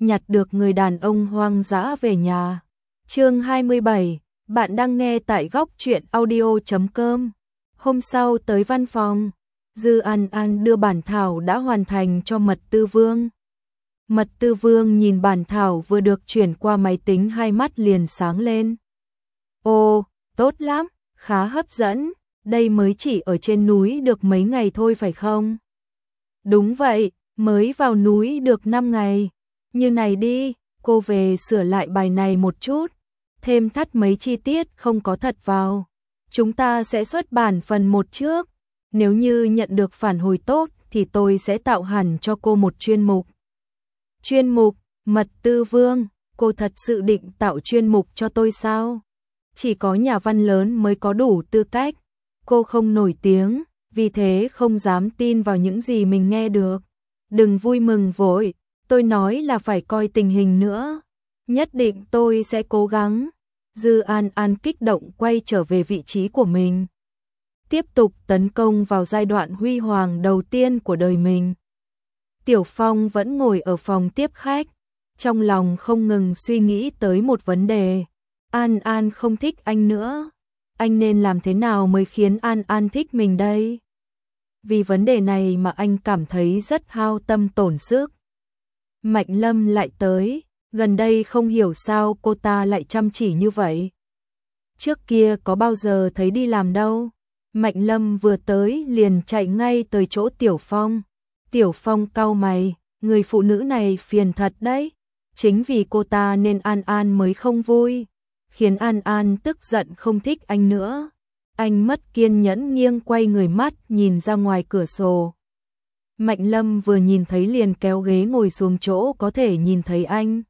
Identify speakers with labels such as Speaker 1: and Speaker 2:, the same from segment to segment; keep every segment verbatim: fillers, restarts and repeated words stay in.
Speaker 1: nhặt được người đàn ông hoang dã về nhà. Chương hai mươi bảy, bạn đang nghe tại góc truyện audio chấm com. Hôm sau tới văn phòng, Dư An An đưa bản thảo đã hoàn thành cho Mật Tư Vương. Mật Tư Vương nhìn bản thảo vừa được chuyển qua máy tính, hai mắt liền sáng lên. Ồ, tốt lắm, khá hấp dẫn, đây mới chỉ ở trên núi được mấy ngày thôi phải không? Đúng vậy, mới vào núi được năm ngày. Như này đi, cô về sửa lại bài này một chút, thêm thắt mấy chi tiết không có thật vào. Chúng ta sẽ xuất bản phần một trước. Nếu như nhận được phản hồi tốt thì tôi sẽ tạo hẳn cho cô một chuyên mục. Chuyên mục, Mật Tư Vương, cô thật sự định tạo chuyên mục cho tôi sao? Chỉ có nhà văn lớn mới có đủ tư cách. Cô không nổi tiếng, vì thế không dám tin vào những gì mình nghe được. Đừng vui mừng vội, tôi nói là phải coi tình hình nữa. Nhất định tôi sẽ cố gắng. Dư An An kích động quay trở về vị trí của mình. Tiếp tục tấn công vào giai đoạn huy hoàng đầu tiên của đời mình. Tiểu Phong vẫn ngồi ở phòng tiếp khách, trong lòng không ngừng suy nghĩ tới một vấn đề. An An không thích anh nữa. Anh nên làm thế nào mới khiến An An thích mình đây? Vì vấn đề này mà anh cảm thấy rất hao tâm tổn sức. Mạnh Lâm lại tới, gần đây không hiểu sao cô ta lại chăm chỉ như vậy. Trước kia có bao giờ thấy đi làm đâu. Mạnh Lâm vừa tới liền chạy ngay tới chỗ Tiểu Phong. Tiểu Phong cau mày, người phụ nữ này phiền thật đấy. Chính vì cô ta nên An An mới không vui, khiến An An tức giận không thích anh nữa. Anh mất kiên nhẫn nghiêng quay người mắt nhìn ra ngoài cửa sổ. Mạnh Lâm vừa nhìn thấy liền kéo ghế ngồi xuống chỗ có thể nhìn thấy anh.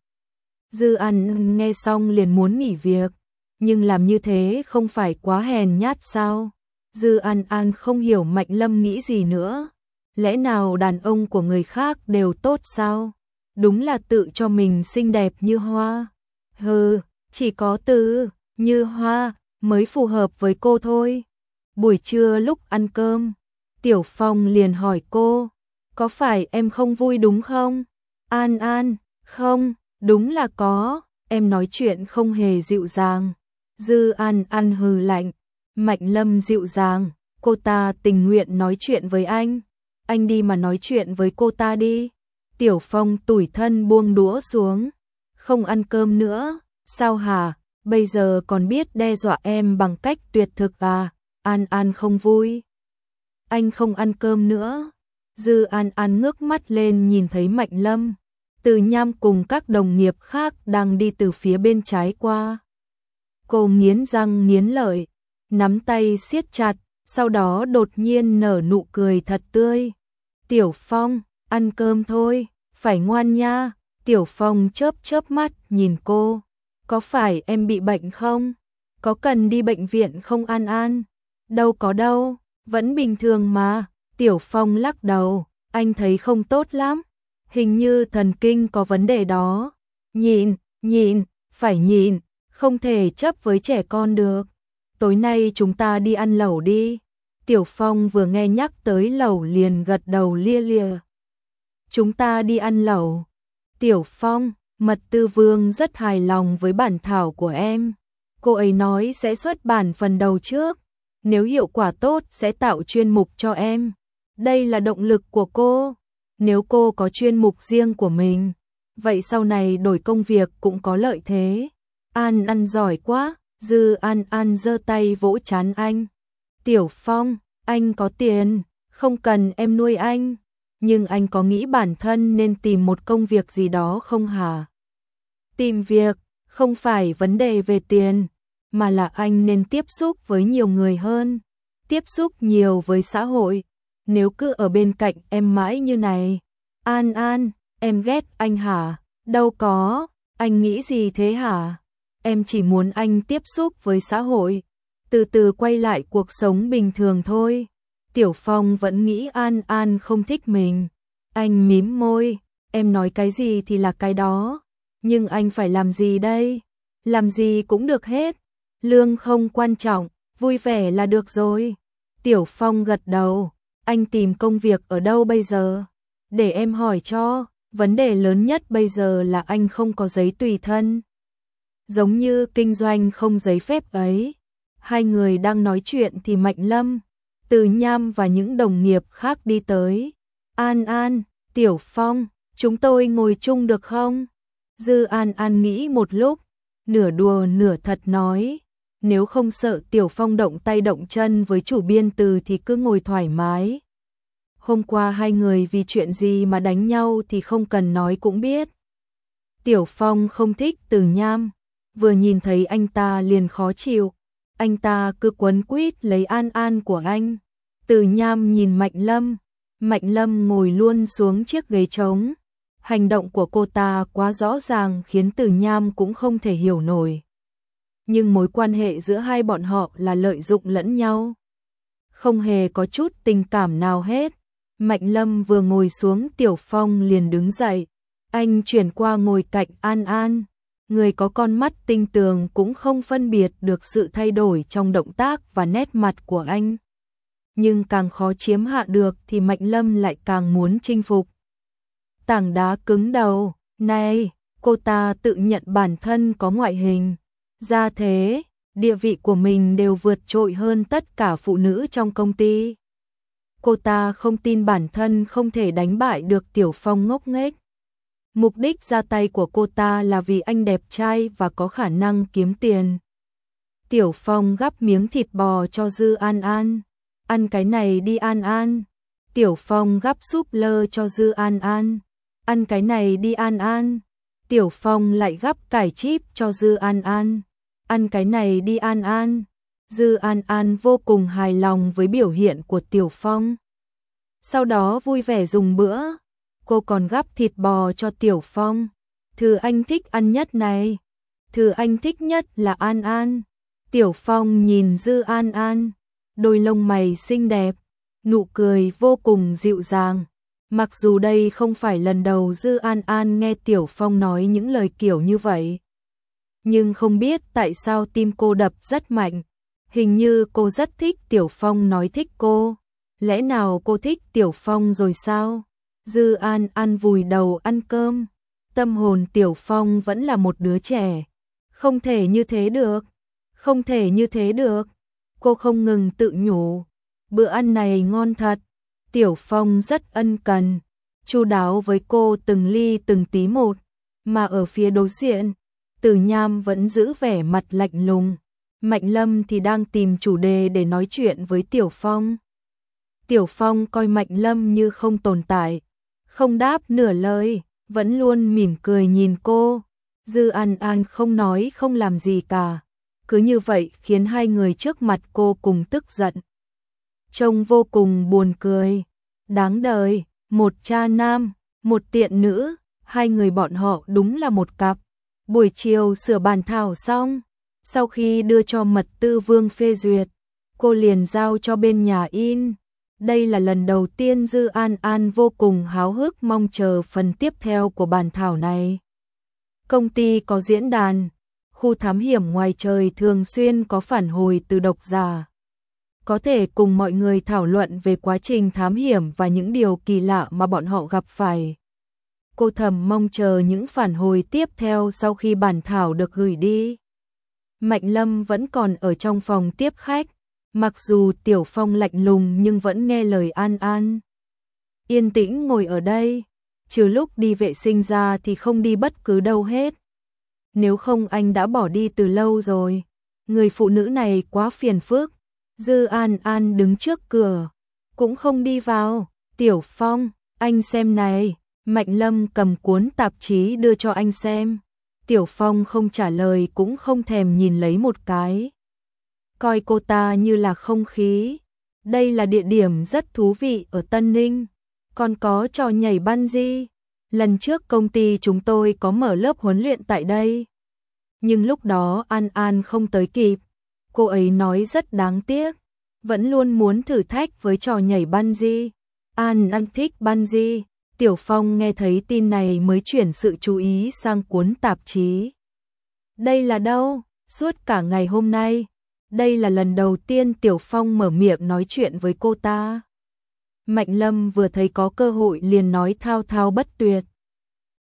Speaker 1: Dư An nghe xong liền muốn nghỉ việc, nhưng làm như thế không phải quá hèn nhát sao? Dư An An không hiểu Mạnh Lâm nghĩ gì nữa. Lẽ nào đàn ông của người khác đều tốt sao? Đúng là tự cho mình xinh đẹp như hoa. Hừ, chỉ có từ như hoa mới phù hợp với cô thôi. Buổi trưa lúc ăn cơm, Tiểu Phong liền hỏi cô, có phải em không vui đúng không? An An, không, đúng là có, em nói chuyện không hề dịu dàng. Dư An An hừ lạnh. Mạnh Lâm dịu dàng, cô ta tình nguyện nói chuyện với anh. Anh đi mà nói chuyện với cô ta đi. Tiểu Phong tủi thân buông đũa xuống. Không ăn cơm nữa, sao hả? Bây giờ còn biết đe dọa em bằng cách tuyệt thực à? An An không vui. Anh không ăn cơm nữa. Dư An An ngước mắt lên nhìn thấy Mạnh Lâm, Từ Nham cùng các đồng nghiệp khác đang đi từ phía bên trái qua. Cô nghiến răng nghiến lợi, nắm tay siết chặt, sau đó đột nhiên nở nụ cười thật tươi. Tiểu Phong, ăn cơm thôi, phải ngoan nha. Tiểu Phong chớp chớp mắt nhìn cô. Có phải em bị bệnh không? Có cần đi bệnh viện không An An? Đâu có đâu, vẫn bình thường mà. Tiểu Phong lắc đầu, anh thấy không tốt lắm. Hình như thần kinh có vấn đề đó. Nhịn, nhịn, phải nhịn, không thể chấp với trẻ con được. Tối nay chúng ta đi ăn lẩu đi. Tiểu Phong vừa nghe nhắc tới lẩu liền gật đầu lia lịa. Chúng ta đi ăn lẩu. Tiểu Phong, Mật Tư Vương rất hài lòng với bản thảo của em. Cô ấy nói sẽ xuất bản phần đầu trước. Nếu hiệu quả tốt sẽ tạo chuyên mục cho em. Đây là động lực của cô. Nếu cô có chuyên mục riêng của mình, vậy sau này đổi công việc cũng có lợi thế. An An giỏi quá. Dư An An giơ tay vỗ trán anh. Tiểu Phong, anh có tiền, không cần em nuôi anh. Nhưng anh có nghĩ bản thân nên tìm một công việc gì đó không hả? Tìm việc, không phải vấn đề về tiền, mà là anh nên tiếp xúc với nhiều người hơn. Tiếp xúc nhiều với xã hội. Nếu cứ ở bên cạnh em mãi như này. An An, em ghét anh hả? Đâu có, anh nghĩ gì thế hả? Em chỉ muốn anh tiếp xúc với xã hội, từ từ quay lại cuộc sống bình thường thôi. Tiểu Phong vẫn nghĩ An An không thích mình. Anh mím môi, em nói cái gì thì là cái đó. Nhưng anh phải làm gì đây? Làm gì cũng được hết. Lương không quan trọng, vui vẻ là được rồi. Tiểu Phong gật đầu, anh tìm công việc ở đâu bây giờ? Để em hỏi cho. Vấn đề lớn nhất bây giờ là anh không có giấy tùy thân. Giống như kinh doanh không giấy phép ấy. Hai người đang nói chuyện thì Mạnh Lâm, Từ Nham và những đồng nghiệp khác đi tới. An An, Tiểu Phong, chúng tôi ngồi chung được không? Dư An An nghĩ một lúc, nửa đùa nửa thật nói, nếu không sợ Tiểu Phong động tay động chân với chủ biên Từ thì cứ ngồi thoải mái. Hôm qua hai người vì chuyện gì mà đánh nhau thì không cần nói cũng biết. Tiểu Phong không thích Từ Nham, vừa nhìn thấy anh ta liền khó chịu, anh ta cứ quấn quýt lấy An An của anh. Từ Nham nhìn Mạnh Lâm, Mạnh Lâm ngồi luôn xuống chiếc ghế trống. Hành động của cô ta quá rõ ràng khiến Từ Nham cũng không thể hiểu nổi. Nhưng mối quan hệ giữa hai bọn họ là lợi dụng lẫn nhau. Không hề có chút tình cảm nào hết. Mạnh Lâm vừa ngồi xuống Tiểu Phong liền đứng dậy. Anh chuyển qua ngồi cạnh An An. Người có con mắt tinh tường cũng không phân biệt được sự thay đổi trong động tác và nét mặt của anh. Nhưng càng khó chiếm hạ được thì Mạnh Lâm lại càng muốn chinh phục. Tảng đá cứng đầu, này, cô ta tự nhận bản thân có ngoại hình, gia thế, địa vị của mình đều vượt trội hơn tất cả phụ nữ trong công ty. Cô ta không tin bản thân không thể đánh bại được Tiểu Phong ngốc nghếch. Mục đích ra tay của cô ta là vì anh đẹp trai và có khả năng kiếm tiền. Tiểu Phong gắp miếng thịt bò cho Dư An An. Ăn cái này đi An An. Tiểu Phong gắp súp lơ cho Dư An An. Ăn cái này đi An An. Tiểu Phong lại gắp cải chip cho Dư An An. Ăn cái này đi An An. Dư An An vô cùng hài lòng với biểu hiện của Tiểu Phong. Sau đó vui vẻ dùng bữa. Cô còn gắp thịt bò cho Tiểu Phong. Thứ anh thích ăn nhất này. Thứ anh thích nhất là An An. Tiểu Phong nhìn Dư An An. Đôi lông mày xinh đẹp. Nụ cười vô cùng dịu dàng. Mặc dù đây không phải lần đầu Dư An An nghe Tiểu Phong nói những lời kiểu như vậy. Nhưng không biết tại sao tim cô đập rất mạnh. Hình như cô rất thích Tiểu Phong nói thích cô. Lẽ nào cô thích Tiểu Phong rồi sao? Dư An An vùi đầu ăn cơm. Tâm hồn Tiểu Phong vẫn là một đứa trẻ. Không thể như thế được. Không thể như thế được. Cô không ngừng tự nhủ. Bữa ăn này ngon thật. Tiểu Phong rất ân cần, chu đáo với cô từng ly từng tí một. Mà ở phía đối diện, Từ Nham vẫn giữ vẻ mặt lạnh lùng. Mạnh Lâm thì đang tìm chủ đề để nói chuyện với Tiểu Phong. Tiểu Phong coi Mạnh Lâm như không tồn tại, không đáp nửa lời, vẫn luôn mỉm cười nhìn cô. Dư An An không nói không làm gì cả. Cứ như vậy khiến hai người trước mặt cô cùng tức giận. Trông vô cùng buồn cười. Đáng đời, một cha nam, một tiện nữ, hai người bọn họ đúng là một cặp. Buổi chiều sửa bàn thảo xong, sau khi đưa cho mật tư Vương phê duyệt, cô liền giao cho bên nhà in. Đây là lần đầu tiên Dư An An vô cùng háo hức mong chờ phần tiếp theo của bản thảo này. Công ty có diễn đàn, khu thám hiểm ngoài trời thường xuyên có phản hồi từ độc giả. Có thể cùng mọi người thảo luận về quá trình thám hiểm và những điều kỳ lạ mà bọn họ gặp phải. Cô thầm mong chờ những phản hồi tiếp theo sau khi bản thảo được gửi đi. Mạnh Lâm vẫn còn ở trong phòng tiếp khách, mặc dù Tiểu Phong lạnh lùng nhưng vẫn nghe lời An An. Yên tĩnh ngồi ở đây, trừ lúc đi vệ sinh ra thì không đi bất cứ đâu hết. Nếu không anh đã bỏ đi từ lâu rồi. Người phụ nữ này quá phiền phức. Dư An An đứng trước cửa, cũng không đi vào. Tiểu Phong, anh xem này. Mạnh Lâm cầm cuốn tạp chí đưa cho anh xem. Tiểu Phong không trả lời cũng không thèm nhìn lấy một cái. Coi cô ta như là không khí. Đây là địa điểm rất thú vị ở Tân Ninh. Còn có trò nhảy bungee. Lần trước công ty chúng tôi có mở lớp huấn luyện tại đây. Nhưng lúc đó An An không tới kịp. Cô ấy nói rất đáng tiếc. Vẫn luôn muốn thử thách với trò nhảy bungee. An An thích bungee. Tiểu Phong nghe thấy tin này mới chuyển sự chú ý sang cuốn tạp chí. Đây là đâu? Suốt cả ngày hôm nay. Đây là lần đầu tiên Tiểu Phong mở miệng nói chuyện với cô ta. Mạnh Lâm vừa thấy có cơ hội liền nói thao thao bất tuyệt.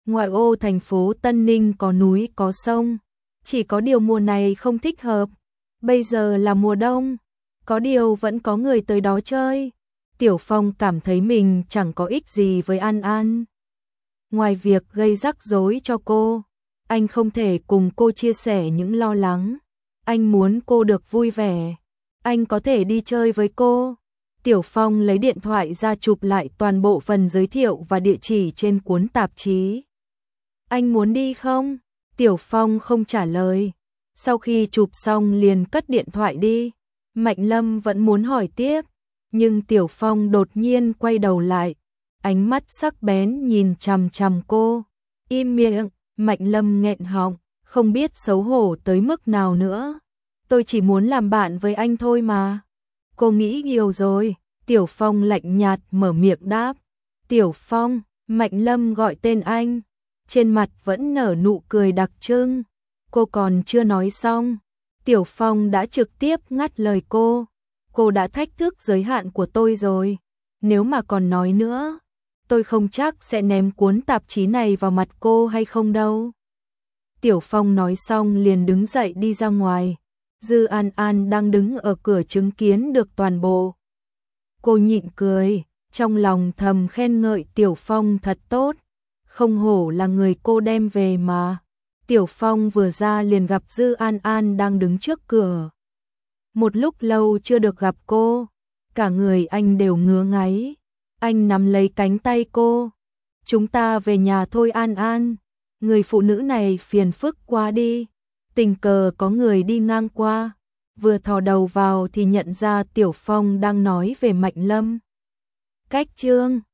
Speaker 1: Ngoại ô thành phố Tân Ninh có núi có sông, chỉ có điều mùa này không thích hợp. Bây giờ là mùa đông, có điều vẫn có người tới đó chơi. Tiểu Phong cảm thấy mình chẳng có ích gì với An An. Ngoài việc gây rắc rối cho cô, anh không thể cùng cô chia sẻ những lo lắng. Anh muốn cô được vui vẻ. Anh có thể đi chơi với cô. Tiểu Phong lấy điện thoại ra chụp lại toàn bộ phần giới thiệu và địa chỉ trên cuốn tạp chí. Anh muốn đi không? Tiểu Phong không trả lời. Sau khi chụp xong liền cất điện thoại đi. Mạnh Lâm vẫn muốn hỏi tiếp, nhưng Tiểu Phong đột nhiên quay đầu lại, ánh mắt sắc bén nhìn chằm chằm cô. Im miệng, Mạnh Lâm nghẹn họng, không biết xấu hổ tới mức nào nữa. Tôi chỉ muốn làm bạn với anh thôi mà. Cô nghĩ nhiều rồi. Tiểu Phong lạnh nhạt mở miệng đáp. Tiểu Phong, Mạnh Lâm gọi tên anh, trên mặt vẫn nở nụ cười đặc trưng. Cô còn chưa nói xong, Tiểu Phong đã trực tiếp ngắt lời cô. Cô đã thách thức giới hạn của tôi rồi. Nếu mà còn nói nữa, tôi không chắc sẽ ném cuốn tạp chí này vào mặt cô hay không đâu. Tiểu Phong nói xong liền đứng dậy đi ra ngoài. Dư An An đang đứng ở cửa chứng kiến được toàn bộ. Cô nhịn cười, trong lòng thầm khen ngợi Tiểu Phong thật tốt. Không hổ là người cô đem về mà. Tiểu Phong vừa ra liền gặp Dư An An đang đứng trước cửa. Một lúc lâu chưa được gặp cô, cả người anh đều ngứa ngáy. Anh nắm lấy cánh tay cô. Chúng ta về nhà thôi An An. Người phụ nữ này phiền phức quá đi. Tình cờ có người đi ngang qua, vừa thò đầu vào thì nhận ra Tiểu Phong đang nói về Mạnh Lâm. Cách chương